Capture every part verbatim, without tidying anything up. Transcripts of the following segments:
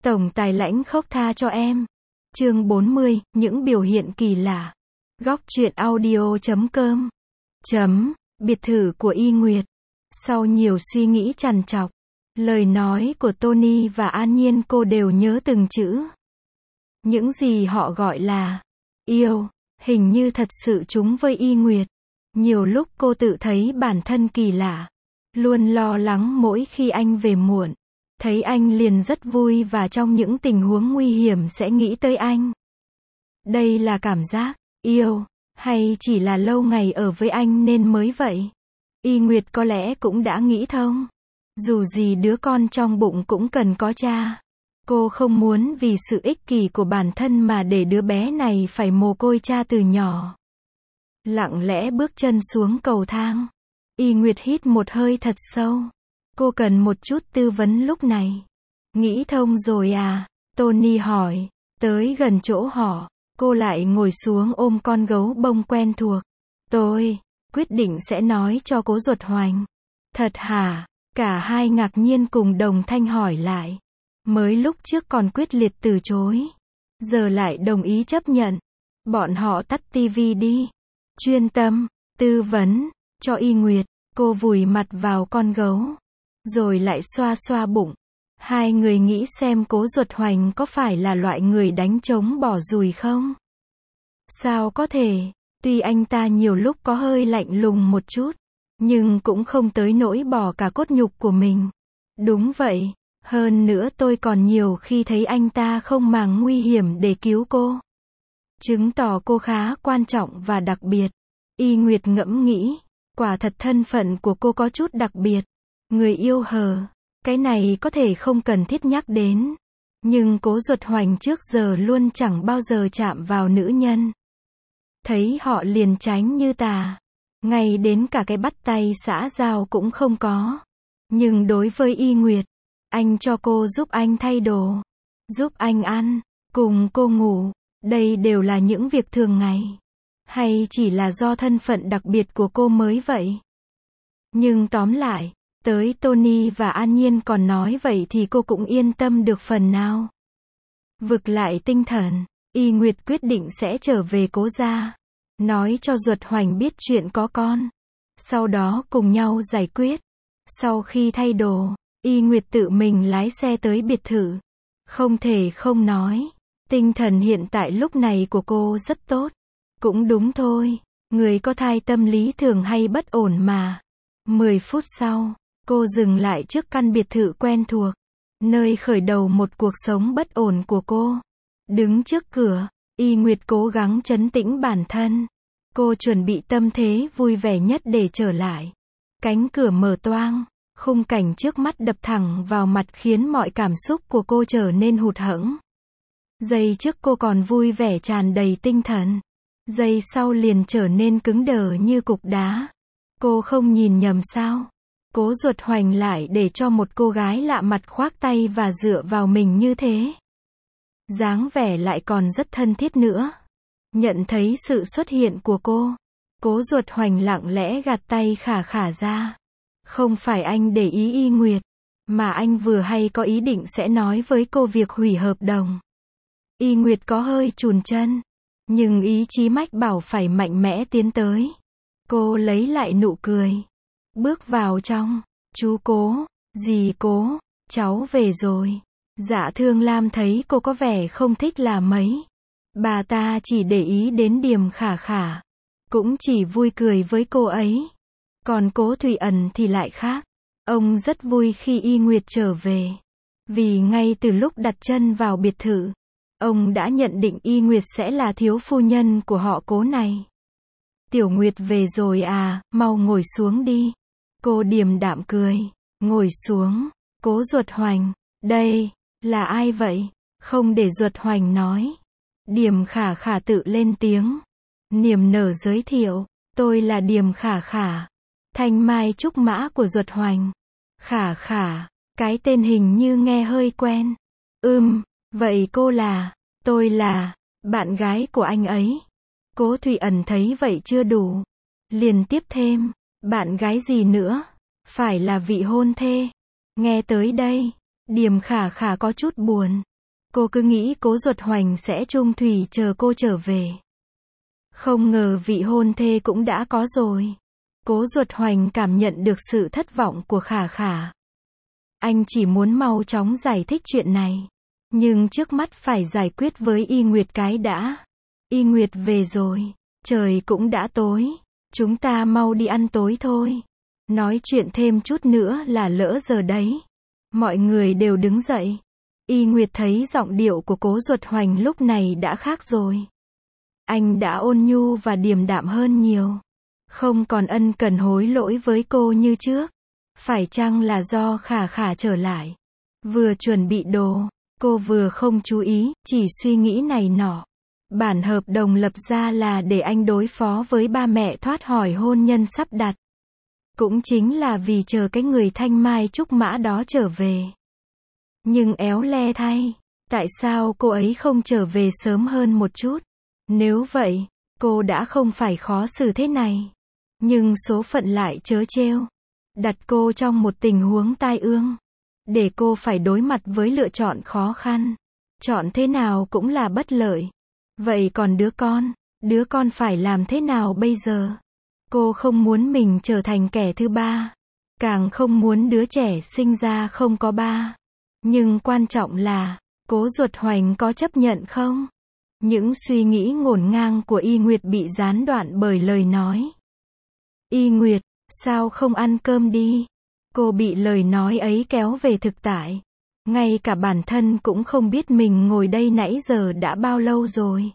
Tổng tài lãnh khốc tha cho em. Chương bốn mươi, những biểu hiện kỳ lạ. Góc truyện audio chấm com. Chấm, biệt thự của Y Nguyệt. Sau nhiều suy nghĩ trằn trọc, lời nói của Tony và An Nhiên cô đều nhớ từng chữ. Những gì họ gọi là yêu, hình như thật sự trúng với Y Nguyệt. Nhiều lúc cô tự thấy bản thân kỳ lạ, luôn lo lắng mỗi khi anh về muộn. Thấy anh liền rất vui và trong những tình huống nguy hiểm sẽ nghĩ tới anh. Đây là cảm giác yêu, hay chỉ là lâu ngày ở với anh nên mới vậy? Y Nguyệt có lẽ cũng đã nghĩ thông. Dù gì đứa con trong bụng cũng cần có cha. Cô không muốn vì sự ích kỷ của bản thân mà để đứa bé này phải mồ côi cha từ nhỏ. Lặng lẽ bước chân xuống cầu thang. Y Nguyệt hít một hơi thật sâu. Cô cần một chút tư vấn lúc này. Nghĩ thông rồi à? Tony hỏi. Tới gần chỗ họ, cô lại ngồi xuống ôm con gấu bông quen thuộc. Tôi quyết định sẽ nói cho cố Duật Hoành. Thật hả? Cả hai ngạc nhiên cùng đồng thanh hỏi lại. Mới lúc trước còn quyết liệt từ chối, giờ lại đồng ý chấp nhận. Bọn họ tắt tivi đi. Chuyên tâm, tư vấn, cho Y Nguyệt. Cô vùi mặt vào con gấu, rồi lại xoa xoa bụng. Hai người nghĩ xem cố Duật Hoành có phải là loại người đánh trống bỏ dùi không? Sao có thể, tuy anh ta nhiều lúc có hơi lạnh lùng một chút, nhưng cũng không tới nỗi bỏ cả cốt nhục của mình. Đúng vậy, hơn nữa tôi còn nhiều khi thấy anh ta không màng nguy hiểm để cứu cô. Chứng tỏ cô khá quan trọng và đặc biệt. Y Nguyệt ngẫm nghĩ, quả thật thân phận của cô có chút đặc biệt. Người yêu hờ, cái này có thể không cần thiết nhắc đến. Nhưng cố Duật Hoành trước giờ luôn chẳng bao giờ chạm vào nữ nhân. Thấy họ liền tránh như tà. Ngay đến cả cái bắt tay xã giao cũng không có. Nhưng đối với Y Nguyệt, anh cho cô giúp anh thay đồ, giúp anh ăn, cùng cô ngủ. Đây đều là những việc thường ngày. Hay chỉ là do thân phận đặc biệt của cô mới vậy? Nhưng tóm lại, tới Tony và An Nhiên còn nói vậy thì cô cũng yên tâm được phần nào. Vực lại tinh thần, Y Nguyệt quyết định sẽ trở về cố gia. Nói cho Duật Hoành biết chuyện có con. Sau đó cùng nhau giải quyết. Sau khi thay đồ, Y Nguyệt tự mình lái xe tới biệt thự. Không thể không nói, tinh thần hiện tại lúc này của cô rất tốt. Cũng đúng thôi, người có thai tâm lý thường hay bất ổn mà. Mười phút sau, cô dừng lại trước căn biệt thự quen thuộc, nơi khởi đầu một cuộc sống bất ổn của cô. Đứng trước cửa, Y Nguyệt cố gắng trấn tĩnh bản thân. Cô chuẩn bị tâm thế vui vẻ nhất để trở lại. Cánh cửa mở toang, khung cảnh trước mắt đập thẳng vào mặt khiến mọi cảm xúc của cô trở nên hụt hẫng. Giây trước cô còn vui vẻ tràn đầy tinh thần. Giây sau liền trở nên cứng đờ như cục đá. Cô không nhìn nhầm sao? Cố Duật Hoành lại để cho một cô gái lạ mặt khoác tay và dựa vào mình như thế. Dáng vẻ lại còn rất thân thiết nữa. Nhận thấy sự xuất hiện của cô, Cố Duật Hoành lặng lẽ gạt tay khả khả ra. Không phải anh để ý Y Nguyệt, mà anh vừa hay có ý định sẽ nói với cô việc hủy hợp đồng. Y Nguyệt có hơi chùn chân, nhưng ý chí mách bảo phải mạnh mẽ tiến tới. Cô lấy lại nụ cười, bước vào trong. Chú Cố, dì Cố, cháu về rồi. Dạ Thương Lam thấy cô có vẻ không thích là mấy. Bà ta chỉ để ý đến Điềm Khả Khả, cũng chỉ vui cười với cô ấy. Còn Cố Thụy Ẩn thì lại khác. Ông rất vui khi Y Nguyệt trở về. Vì ngay từ lúc đặt chân vào biệt thự, ông đã nhận định Y Nguyệt sẽ là thiếu phu nhân của họ Cố này. Tiểu Nguyệt về rồi à, mau ngồi xuống đi. Cô điềm đạm cười, ngồi xuống. Cố Duật Hoành, đây, là ai vậy? Không để Duật Hoành nói. Điềm Khả Khả tự lên tiếng. Niềm nở giới thiệu, tôi là Điềm Khả Khả, thanh mai trúc mã của Duật Hoành. Khả Khả, cái tên hình như nghe hơi quen. Ừm, vậy cô là, tôi là, bạn gái của anh ấy. Cố Thụy Ẩn thấy vậy chưa đủ, liền tiếp thêm, bạn gái gì nữa? Phải là vị hôn thê. Nghe tới đây, Điềm Khả Khả có chút buồn. Cô cứ nghĩ Cố Duật Hoành sẽ chung thủy chờ cô trở về. Không ngờ vị hôn thê cũng đã có rồi. Cố Duật Hoành cảm nhận được sự thất vọng của Khả Khả. Anh chỉ muốn mau chóng giải thích chuyện này. Nhưng trước mắt phải giải quyết với Y Nguyệt cái đã. Y Nguyệt về rồi. Trời cũng đã tối. Chúng ta mau đi ăn tối thôi. Nói chuyện thêm chút nữa là lỡ giờ đấy. Mọi người đều đứng dậy. Y Nguyệt thấy giọng điệu của Cố Duật Hoành lúc này đã khác rồi. Anh đã ôn nhu và điềm đạm hơn nhiều. Không còn ân cần hối lỗi với cô như trước. Phải chăng là do Khả Khả trở lại? Vừa chuẩn bị đồ, cô vừa không chú ý, chỉ suy nghĩ này nọ. Bản hợp đồng lập ra là để anh đối phó với ba mẹ thoát hỏi hôn nhân sắp đặt. Cũng chính là vì chờ cái người thanh mai trúc mã đó trở về. Nhưng éo le thay, tại sao cô ấy không trở về sớm hơn một chút? Nếu vậy, cô đã không phải khó xử thế này. Nhưng số phận lại trớ trêu. Đặt cô trong một tình huống tai ương. Để cô phải đối mặt với lựa chọn khó khăn. Chọn thế nào cũng là bất lợi. Vậy còn đứa con? Đứa con phải làm thế nào bây giờ? Cô không muốn mình trở thành kẻ thứ ba. Càng không muốn đứa trẻ sinh ra không có ba. Nhưng quan trọng là, Cố Duật Hoành có chấp nhận không? Những suy nghĩ ngổn ngang của Y Nguyệt bị gián đoạn bởi lời nói. Y Nguyệt, sao không ăn cơm đi? Cô bị lời nói ấy kéo về thực tại. Ngay cả bản thân cũng không biết mình ngồi đây nãy giờ đã bao lâu rồi.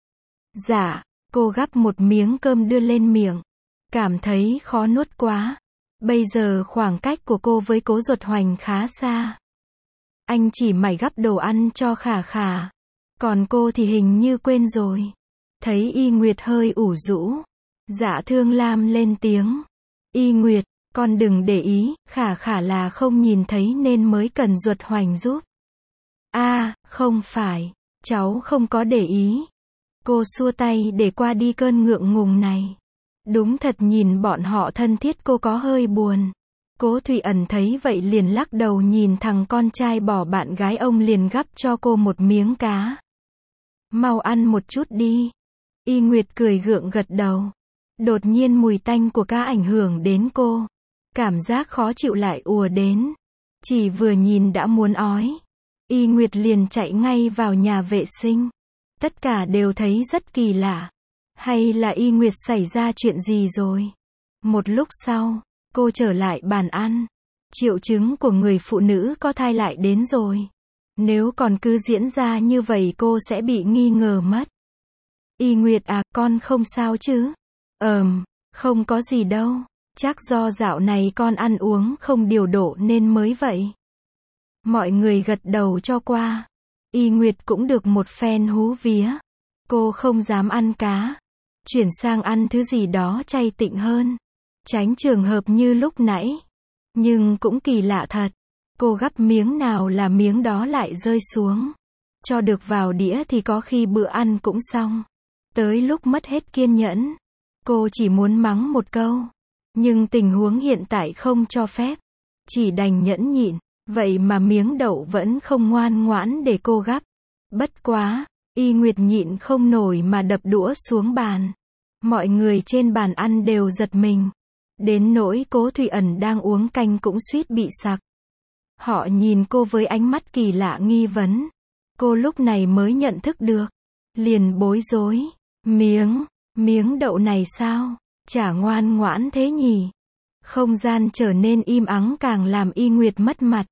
Dạ, cô gắp một miếng cơm đưa lên miệng. Cảm thấy khó nuốt quá. Bây giờ khoảng cách của cô với Cố Duật Hoành khá xa. Anh chỉ mải gắp đồ ăn cho Khả Khả. Còn cô thì hình như quên rồi. Thấy Y Nguyệt hơi ủ rũ. Dạ Thương Lam lên tiếng. Y Nguyệt, con đừng để ý, Khả Khả là không nhìn thấy nên mới cần Duật Hoành giúp. A, à, không phải, cháu không có để ý. Cô xua tay để qua đi cơn ngượng ngùng này. Đúng thật nhìn bọn họ thân thiết cô có hơi buồn. Cố Thụy Ẩn thấy vậy liền lắc đầu nhìn thằng con trai bỏ bạn gái ông liền gắp cho cô một miếng cá. Mau ăn một chút đi. Y Nguyệt cười gượng gật đầu. Đột nhiên mùi tanh của cá ảnh hưởng đến cô. Cảm giác khó chịu lại ùa đến. Chỉ vừa nhìn đã muốn ói. Y Nguyệt liền chạy ngay vào nhà vệ sinh. Tất cả đều thấy rất kỳ lạ. Hay là Y Nguyệt xảy ra chuyện gì rồi? Một lúc sau, cô trở lại bàn ăn. Triệu chứng của người phụ nữ có thai lại đến rồi. Nếu còn cứ diễn ra như vậy cô sẽ bị nghi ngờ mất. Y Nguyệt à, con không sao chứ? Ờm, không có gì đâu. Chắc do dạo này con ăn uống không điều độ nên mới vậy. Mọi người gật đầu cho qua. Y Nguyệt cũng được một phen hú vía. Cô không dám ăn cá. Chuyển sang ăn thứ gì đó chay tịnh hơn. Tránh trường hợp như lúc nãy. Nhưng cũng kỳ lạ thật. Cô gắp miếng nào là miếng đó lại rơi xuống. Cho được vào đĩa thì có khi bữa ăn cũng xong. Tới lúc mất hết kiên nhẫn. Cô chỉ muốn mắng một câu. Nhưng tình huống hiện tại không cho phép. Chỉ đành nhẫn nhịn. Vậy mà miếng đậu vẫn không ngoan ngoãn để cô gắp. Bất quá, Y Nguyệt nhịn không nổi mà đập đũa xuống bàn. Mọi người trên bàn ăn đều giật mình. Đến nỗi Cố Thụy Ẩn đang uống canh cũng suýt bị sặc. Họ nhìn cô với ánh mắt kỳ lạ nghi vấn. Cô lúc này mới nhận thức được. Liền bối rối. Miếng, miếng đậu này sao? Chả ngoan ngoãn thế nhỉ? Không gian trở nên im ắng càng làm Y Nguyệt mất mặt.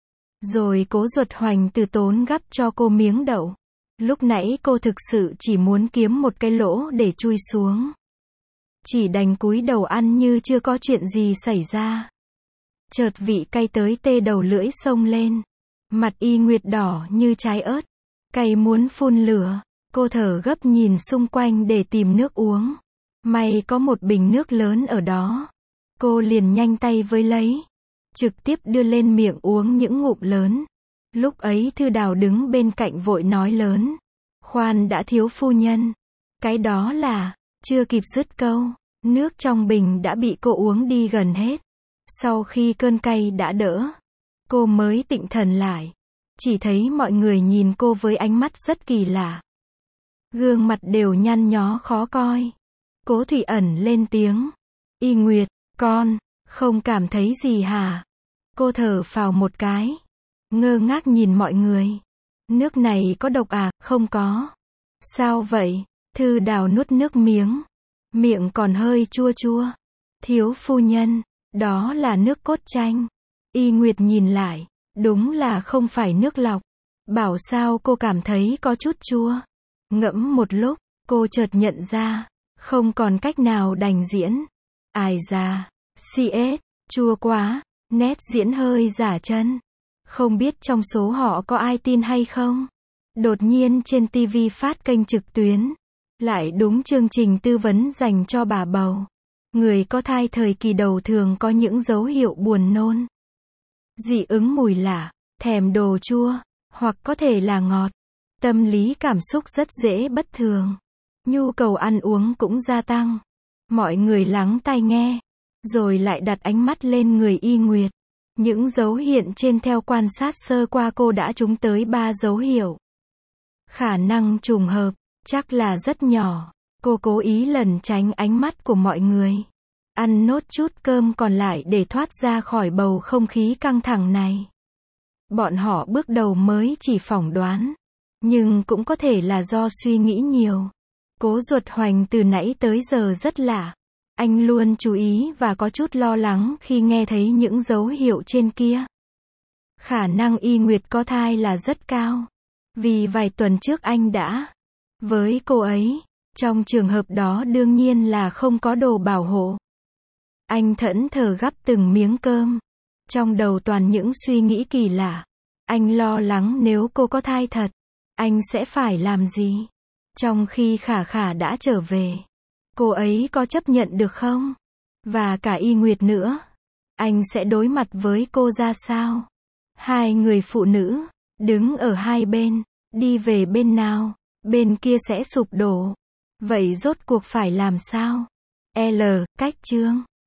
Rồi Cố Duật Hoành từ tốn gắp cho cô miếng đậu. Lúc nãy cô thực sự chỉ muốn kiếm một cái lỗ để chui xuống. Chỉ đành cúi đầu ăn như chưa có chuyện gì xảy ra. Chợt vị cay tới tê đầu lưỡi xông lên. Mặt Y Nguyệt đỏ như trái ớt. Cay muốn phun lửa. Cô thở gấp nhìn xung quanh để tìm nước uống. May có một bình nước lớn ở đó. Cô liền nhanh tay với lấy. Trực tiếp đưa lên miệng uống những ngụm lớn. Lúc ấy Thư Đào đứng bên cạnh vội nói lớn. Khoan đã thiếu phu nhân. Cái đó là, chưa kịp dứt câu. Nước trong bình đã bị cô uống đi gần hết. Sau khi cơn cay đã đỡ, cô mới tịnh thần lại. chỉ thấy mọi người nhìn cô với ánh mắt rất kỳ lạ. Gương mặt đều nhăn nhó khó coi. Cố Thụy Ẩn lên tiếng. Y Nguyệt, con, không cảm thấy gì hả? Cô thở phào một cái. Ngơ ngác nhìn mọi người. Nước này có độc à? Không có. Sao vậy? Thư Đào nuốt nước miếng. Miệng còn hơi chua chua. Thiếu phu nhân, đó là nước cốt chanh. Y Nguyệt nhìn lại. Đúng là không phải nước lọc. Bảo sao cô cảm thấy có chút chua. Ngẫm một lúc, cô chợt nhận ra. Không còn cách nào đành diễn. Ai da, xê ét, chua quá. Nét diễn hơi giả chân. Không biết trong số họ có ai tin hay không? Đột nhiên trên ti vi phát kênh trực tuyến. Lại đúng chương trình tư vấn dành cho bà bầu. Người có thai thời kỳ đầu thường có những dấu hiệu buồn nôn. Dị ứng mùi lạ, thèm đồ chua, hoặc có thể là ngọt. Tâm lý cảm xúc rất dễ bất thường. Nhu cầu ăn uống cũng gia tăng. Mọi người lắng tai nghe. Rồi lại đặt ánh mắt lên người Y Nguyệt. Những dấu hiện trên theo quan sát sơ qua cô đã trúng tới ba dấu hiệu. Khả năng trùng hợp, chắc là rất nhỏ. Cô cố ý lẩn tránh ánh mắt của mọi người. Ăn nốt chút cơm còn lại để thoát ra khỏi bầu không khí căng thẳng này. Bọn họ bước đầu mới chỉ phỏng đoán. Nhưng cũng có thể là do suy nghĩ nhiều. Cố Duật Hoành từ nãy tới giờ rất lạ. Anh luôn chú ý và có chút lo lắng khi nghe thấy những dấu hiệu trên kia. Khả năng Y Nguyệt có thai là rất cao. Vì vài tuần trước anh đã với cô ấy. Trong trường hợp đó đương nhiên là không có đồ bảo hộ. Anh thẫn thờ gắp từng miếng cơm. Trong đầu toàn những suy nghĩ kỳ lạ. Anh lo lắng nếu cô có thai thật. Anh sẽ phải làm gì? Trong khi Khả Khả đã trở về. Cô ấy có chấp nhận được không? Và cả Y Nguyệt nữa. Anh sẽ đối mặt với cô ra sao? Hai người phụ nữ, đứng ở hai bên, đi về bên nào, bên kia sẽ sụp đổ. Vậy rốt cuộc phải làm sao? L, cách chương.